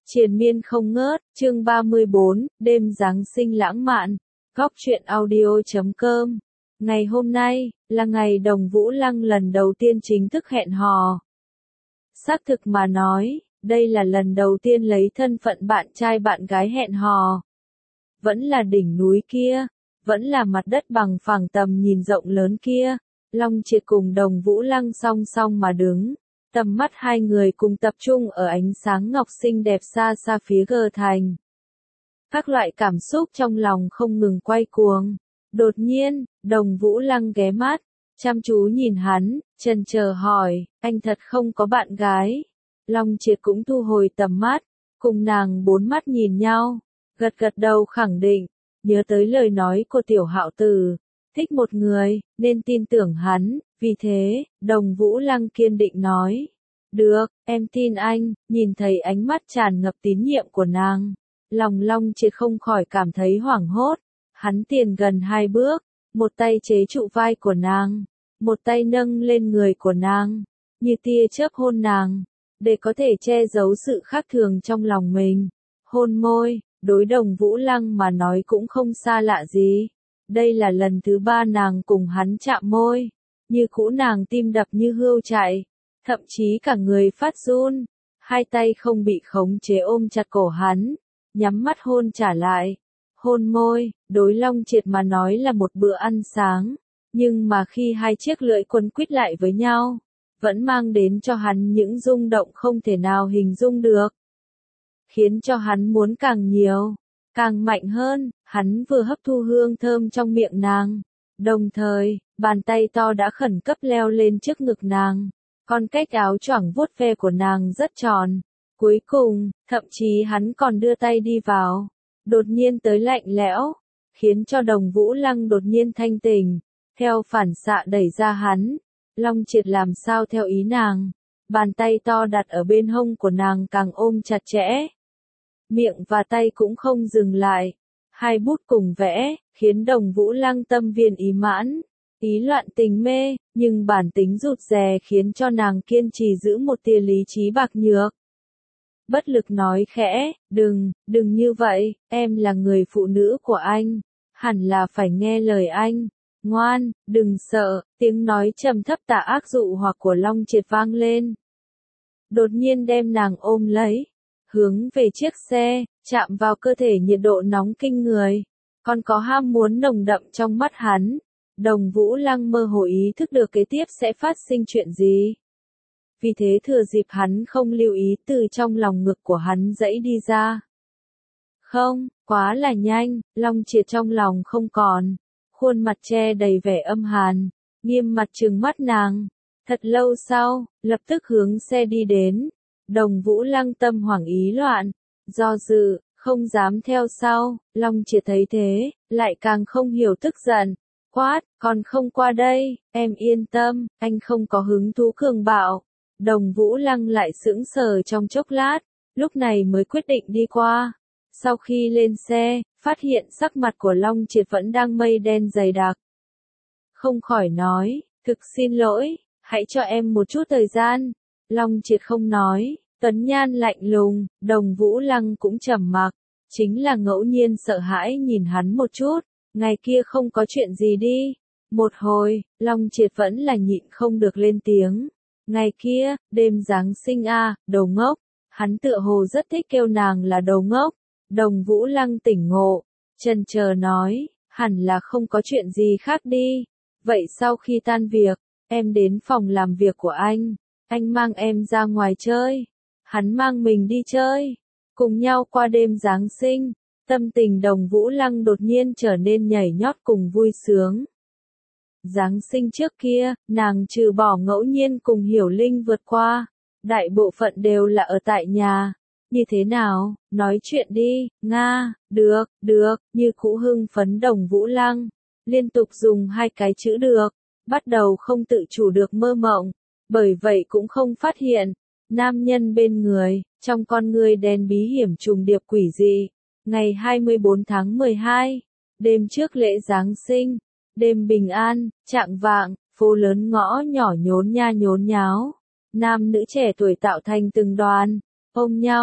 Triền miên không ngớt, chương 34, đêm Giáng sinh lãng mạn, góc truyện audio.com. Ngày hôm nay, là ngày Đồng Vũ Lăng lần đầu tiên chính thức hẹn hò. Xác thực mà nói, đây là lần đầu tiên lấy thân phận bạn trai bạn gái hẹn hò. Vẫn là đỉnh núi kia, vẫn là mặt đất bằng phẳng tầm nhìn rộng lớn kia, Long Triệt cùng Đồng Vũ Lăng song song mà đứng. Tầm mắt hai người cùng tập trung ở ánh sáng ngọc xinh đẹp xa xa phía gờ thành. Các loại cảm xúc trong lòng không ngừng quay cuồng. Đột nhiên, Đồng Vũ Lăng ghé mắt, chăm chú nhìn hắn, chần chờ hỏi, anh thật không có bạn gái. Long Triệt cũng thu hồi tầm mắt, cùng nàng bốn mắt nhìn nhau, gật gật đầu khẳng định, nhớ tới lời nói của Tiểu Hạo Tử, thích một người, nên tin tưởng hắn. Vì thế, Đồng Vũ Lăng kiên định nói, được, em tin anh. Nhìn thấy ánh mắt tràn ngập tín nhiệm của nàng, lòng Long Triệt không khỏi cảm thấy hoảng hốt. Hắn tiến gần hai bước, một tay chế trụ vai của nàng, một tay nâng lên người của nàng, như tia chớp hôn nàng, để có thể che giấu sự khác thường trong lòng mình. Hôn môi, đối Đồng Vũ Lăng mà nói cũng không xa lạ gì. Đây là lần thứ ba nàng cùng hắn chạm môi. Như cũ nàng tim đập như hươu chạy, thậm chí cả người phát run, hai tay không bị khống chế ôm chặt cổ hắn, nhắm mắt hôn trả lại. Hôn môi, đối Long Triệt mà nói là một bữa ăn sáng, nhưng mà khi hai chiếc lưỡi quấn quýt lại với nhau, vẫn mang đến cho hắn những rung động không thể nào hình dung được. Khiến cho hắn muốn càng nhiều, càng mạnh hơn. Hắn vừa hấp thu hương thơm trong miệng nàng, đồng thời, bàn tay to đã khẩn cấp leo lên trước ngực nàng, còn cách áo choàng vuốt ve của nàng rất tròn. Cuối cùng, thậm chí hắn còn đưa tay đi vào, đột nhiên tới lạnh lẽo, khiến cho Đồng Vũ Lăng đột nhiên thanh tỉnh, theo phản xạ đẩy ra hắn. Long Triệt làm sao theo ý nàng, bàn tay to đặt ở bên hông của nàng càng ôm chặt chẽ. Miệng và tay cũng không dừng lại, hai bút cùng vẽ, khiến Đồng Vũ Lăng tâm viên ý mãn, ý loạn tình mê, nhưng bản tính rụt rè khiến cho nàng kiên trì giữ một tia lý trí bạc nhược. Bất lực nói khẽ, đừng như vậy, em là người phụ nữ của anh, hẳn là phải nghe lời anh, ngoan, đừng sợ. Tiếng nói trầm thấp tà ác dụ hoặc của Long Triệt vang lên. Đột nhiên đem nàng ôm lấy, hướng về chiếc xe, chạm vào cơ thể nhiệt độ nóng kinh người, còn có ham muốn nồng đậm trong mắt hắn. Đồng Vũ Lăng mơ hồ ý thức được kế tiếp sẽ phát sinh chuyện gì. Vì thế thừa dịp hắn không lưu ý từ trong lòng ngực của hắn dãy đi ra. Không, quá là nhanh, Long Triệt trong lòng không còn, khuôn mặt che đầy vẻ âm hàn, nghiêm mặt trừng mắt nàng. Thật lâu sau, lập tức hướng xe đi đến. Đồng Vũ Lăng tâm hoảng ý loạn, do dự, không dám theo sau. Long Triệt thấy thế, lại càng không hiểu tức giận, quát, còn không qua đây, em yên tâm, anh không có hứng thú cường bạo. Đồng Vũ Lăng lại sững sờ trong chốc lát, lúc này mới quyết định đi qua. Sau khi lên xe, phát hiện sắc mặt của Long Triệt vẫn đang mây đen dày đặc. Không khỏi nói, thực xin lỗi, hãy cho em một chút thời gian. Long Triệt không nói, tuấn nhan lạnh lùng, Đồng Vũ Lăng cũng trầm mặc, chính là ngẫu nhiên sợ hãi nhìn hắn một chút. Ngày kia không có chuyện gì đi. Một hồi, Long Triệt vẫn là nhịn không được lên tiếng. Ngày kia, đêm Giáng sinh đồ ngốc. Hắn tựa hồ rất thích kêu nàng là đồ ngốc. Đồng Vũ Lăng tỉnh ngộ, chần chờ nói, hẳn là không có chuyện gì khác đi. Vậy sau khi tan việc, em đến phòng làm việc của anh mang em ra ngoài chơi. Hắn mang mình đi chơi, cùng nhau qua đêm Giáng sinh. Tâm tình Đồng Vũ Lăng đột nhiên trở nên nhảy nhót cùng vui sướng. Giáng sinh trước kia, nàng trừ bỏ ngẫu nhiên cùng Hiểu Linh vượt qua, đại bộ phận đều là ở tại nhà. Như thế nào, nói chuyện đi, Nga, được, như cũ hưng phấn Đồng Vũ Lăng, liên tục dùng hai cái chữ được, bắt đầu không tự chủ được mơ mộng, bởi vậy cũng không phát hiện, nam nhân bên người, trong con người đen bí hiểm trùng điệp quỷ dị. Ngày 24 tháng 12, đêm trước lễ Giáng sinh, đêm bình an, chạng vạng, phố lớn ngõ nhỏ nhốn nhá nhốn nháo, nam nữ trẻ tuổi tạo thành từng đoàn, ôm nhau,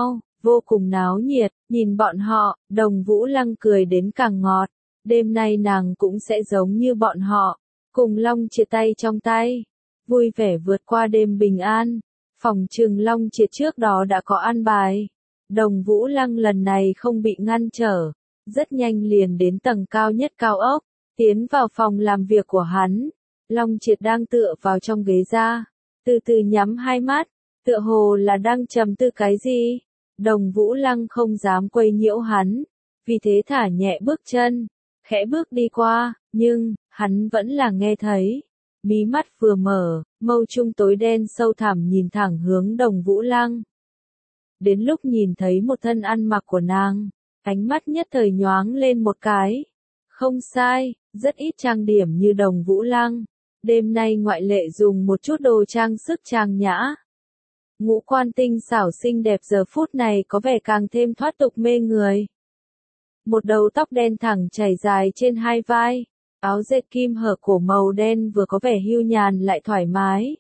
vô cùng náo nhiệt, nhìn bọn họ, Đồng Vũ Lăng cười đến càng ngọt, đêm nay nàng cũng sẽ giống như bọn họ, cùng Long Triệt tay trong tay, vui vẻ vượt qua đêm bình an. Phòng trừng Long Triệt trước đó đã có an bài, Đồng Vũ Lăng lần này không bị ngăn trở, rất nhanh liền đến tầng cao nhất cao ốc, tiến vào phòng làm việc của hắn. Long Triệt đang tựa vào trong ghế ra, từ từ nhắm hai mắt, tựa hồ là đang trầm tư cái gì. Đồng Vũ Lăng không dám quấy nhiễu hắn, vì thế thả nhẹ bước chân, khẽ bước đi qua, nhưng, hắn vẫn là nghe thấy. Mí mắt vừa mở, mâu trung tối đen sâu thẳm nhìn thẳng hướng Đồng Vũ Lăng. Đến lúc nhìn thấy một thân ăn mặc của nàng, ánh mắt nhất thời nhoáng lên một cái. Không sai, rất ít trang điểm như Đồng Vũ Lăng. Đêm nay ngoại lệ dùng một chút đồ trang sức trang nhã. Ngũ quan tinh xảo xinh đẹp giờ phút này có vẻ càng thêm thoát tục mê người. Một đầu tóc đen thẳng chảy dài trên hai vai, áo dệt kim hở cổ màu đen vừa có vẻ hưu nhàn lại thoải mái.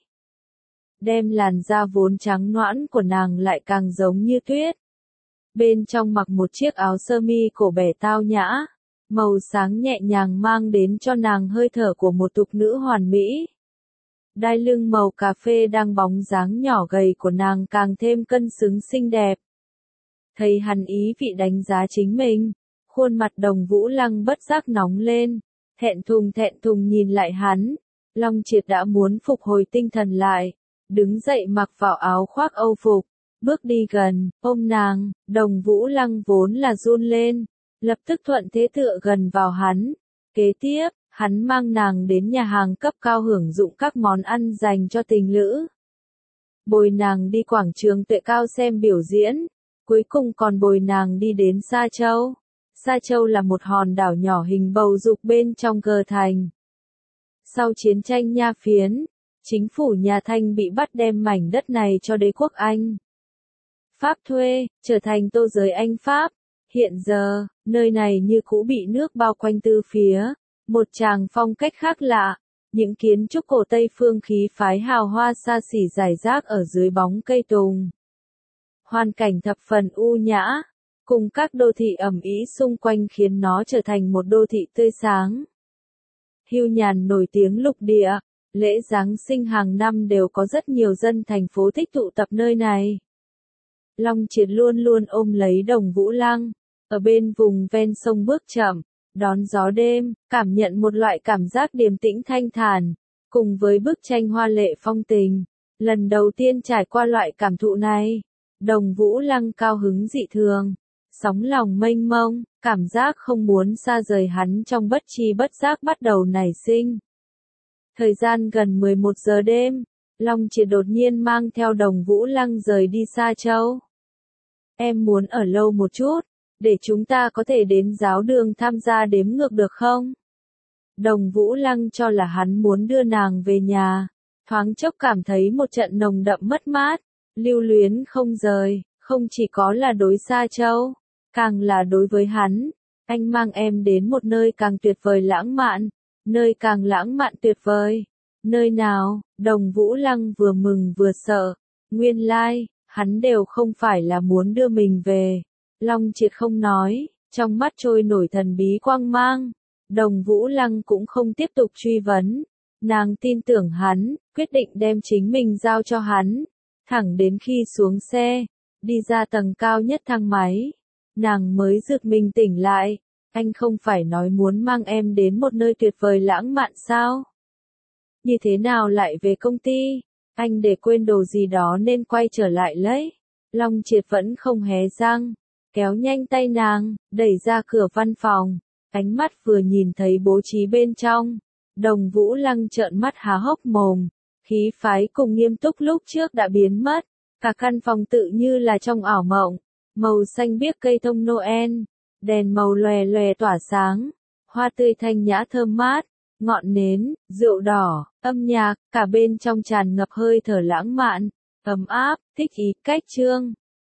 Đem làn da vốn trắng nõn của nàng lại càng giống như tuyết. Bên trong mặc một chiếc áo sơ mi cổ bẻ tao nhã, màu sáng nhẹ nhàng mang đến cho nàng hơi thở của một tục nữ hoàn mỹ. Đai lưng màu cà phê đang bóng dáng nhỏ gầy của nàng càng thêm cân xứng xinh đẹp. Thấy hắn ý vị đánh giá chính mình, khuôn mặt Đồng Vũ Lăng bất giác nóng lên, thẹn thùng nhìn lại hắn. Long Triệt đã muốn phục hồi tinh thần lại, đứng dậy mặc vào áo khoác Âu phục, bước đi gần, ôm nàng. Đồng Vũ Lăng vốn là run lên, lập tức thuận thế tựa gần vào hắn. Kế tiếp, hắn mang nàng đến nhà hàng cấp cao hưởng dụng các món ăn dành cho tình lữ. Bồi nàng đi quảng trường Tuệ Cao xem biểu diễn, cuối cùng còn bồi nàng đi đến Sa Châu. Sa Châu là một hòn đảo nhỏ hình bầu dục bên trong cờ thành. Sau chiến tranh Nha Phiến, chính phủ nhà Thanh bị bắt đem mảnh đất này cho đế quốc Anh. Pháp thuê, trở thành tô giới Anh Pháp. Hiện giờ, nơi này như cũ bị nước bao quanh từ phía. Một tràng phong cách khác lạ, những kiến trúc cổ Tây phương khí phái hào hoa xa xỉ rải rác ở dưới bóng cây tùng. Hoàn cảnh thập phần u nhã, cùng các đô thị ẩm ý xung quanh khiến nó trở thành một đô thị tươi sáng. Hưu nhàn nổi tiếng lục địa, lễ Giáng sinh hàng năm đều có rất nhiều dân thành phố thích tụ tập nơi này. Long Triệt luôn luôn ôm lấy Đồng Vũ Lăng, ở bên vùng ven sông bước chậm, đón gió đêm, cảm nhận một loại cảm giác điềm tĩnh thanh thản, cùng với bức tranh hoa lệ phong tình. Lần đầu tiên trải qua loại cảm thụ này, Đồng Vũ Lăng cao hứng dị thường, sóng lòng mênh mông, cảm giác không muốn xa rời hắn trong bất tri bất giác bắt đầu nảy sinh. Thời gian gần 11 giờ đêm, Long Triệt đột nhiên mang theo Đồng Vũ Lăng rời đi Sa Châu. Em muốn ở lâu một chút, để chúng ta có thể đến giáo đường tham gia đếm ngược được không? Đồng Vũ Lăng cho là hắn muốn đưa nàng về nhà, thoáng chốc cảm thấy một trận nồng đậm mất mát, lưu luyến không rời, không chỉ có là đối Sa Châu, càng là đối với hắn. Anh mang em đến một nơi càng tuyệt vời lãng mạn, nơi càng lãng mạn tuyệt vời. Nơi nào? Đồng Vũ Lăng vừa mừng vừa sợ, nguyên lai, hắn đều không phải là muốn đưa mình về. Long Triệt không nói, trong mắt trôi nổi thần bí quang mang. Đồng Vũ Lăng cũng không tiếp tục truy vấn. Nàng tin tưởng hắn, quyết định đem chính mình giao cho hắn. Thẳng đến khi xuống xe, đi ra tầng cao nhất thang máy, nàng mới giật mình tỉnh lại. Anh không phải nói muốn mang em đến một nơi tuyệt vời lãng mạn sao? Như thế nào lại về công ty? Anh để quên đồ gì đó nên quay trở lại lấy. Long Triệt vẫn không hé răng, kéo nhanh tay nàng, đẩy ra cửa văn phòng. Ánh mắt vừa nhìn thấy bố trí bên trong, Đồng Vũ Lăng trợn mắt há hốc mồm, khí phái cùng nghiêm túc lúc trước đã biến mất, cả căn phòng tự như là trong ảo mộng, màu xanh biếc cây thông Noel, đèn màu lòe lòe tỏa sáng, hoa tươi thanh nhã thơm mát, ngọn nến, rượu đỏ, âm nhạc, cả bên trong tràn ngập hơi thở lãng mạn, ấm áp, thích ý, cách chương.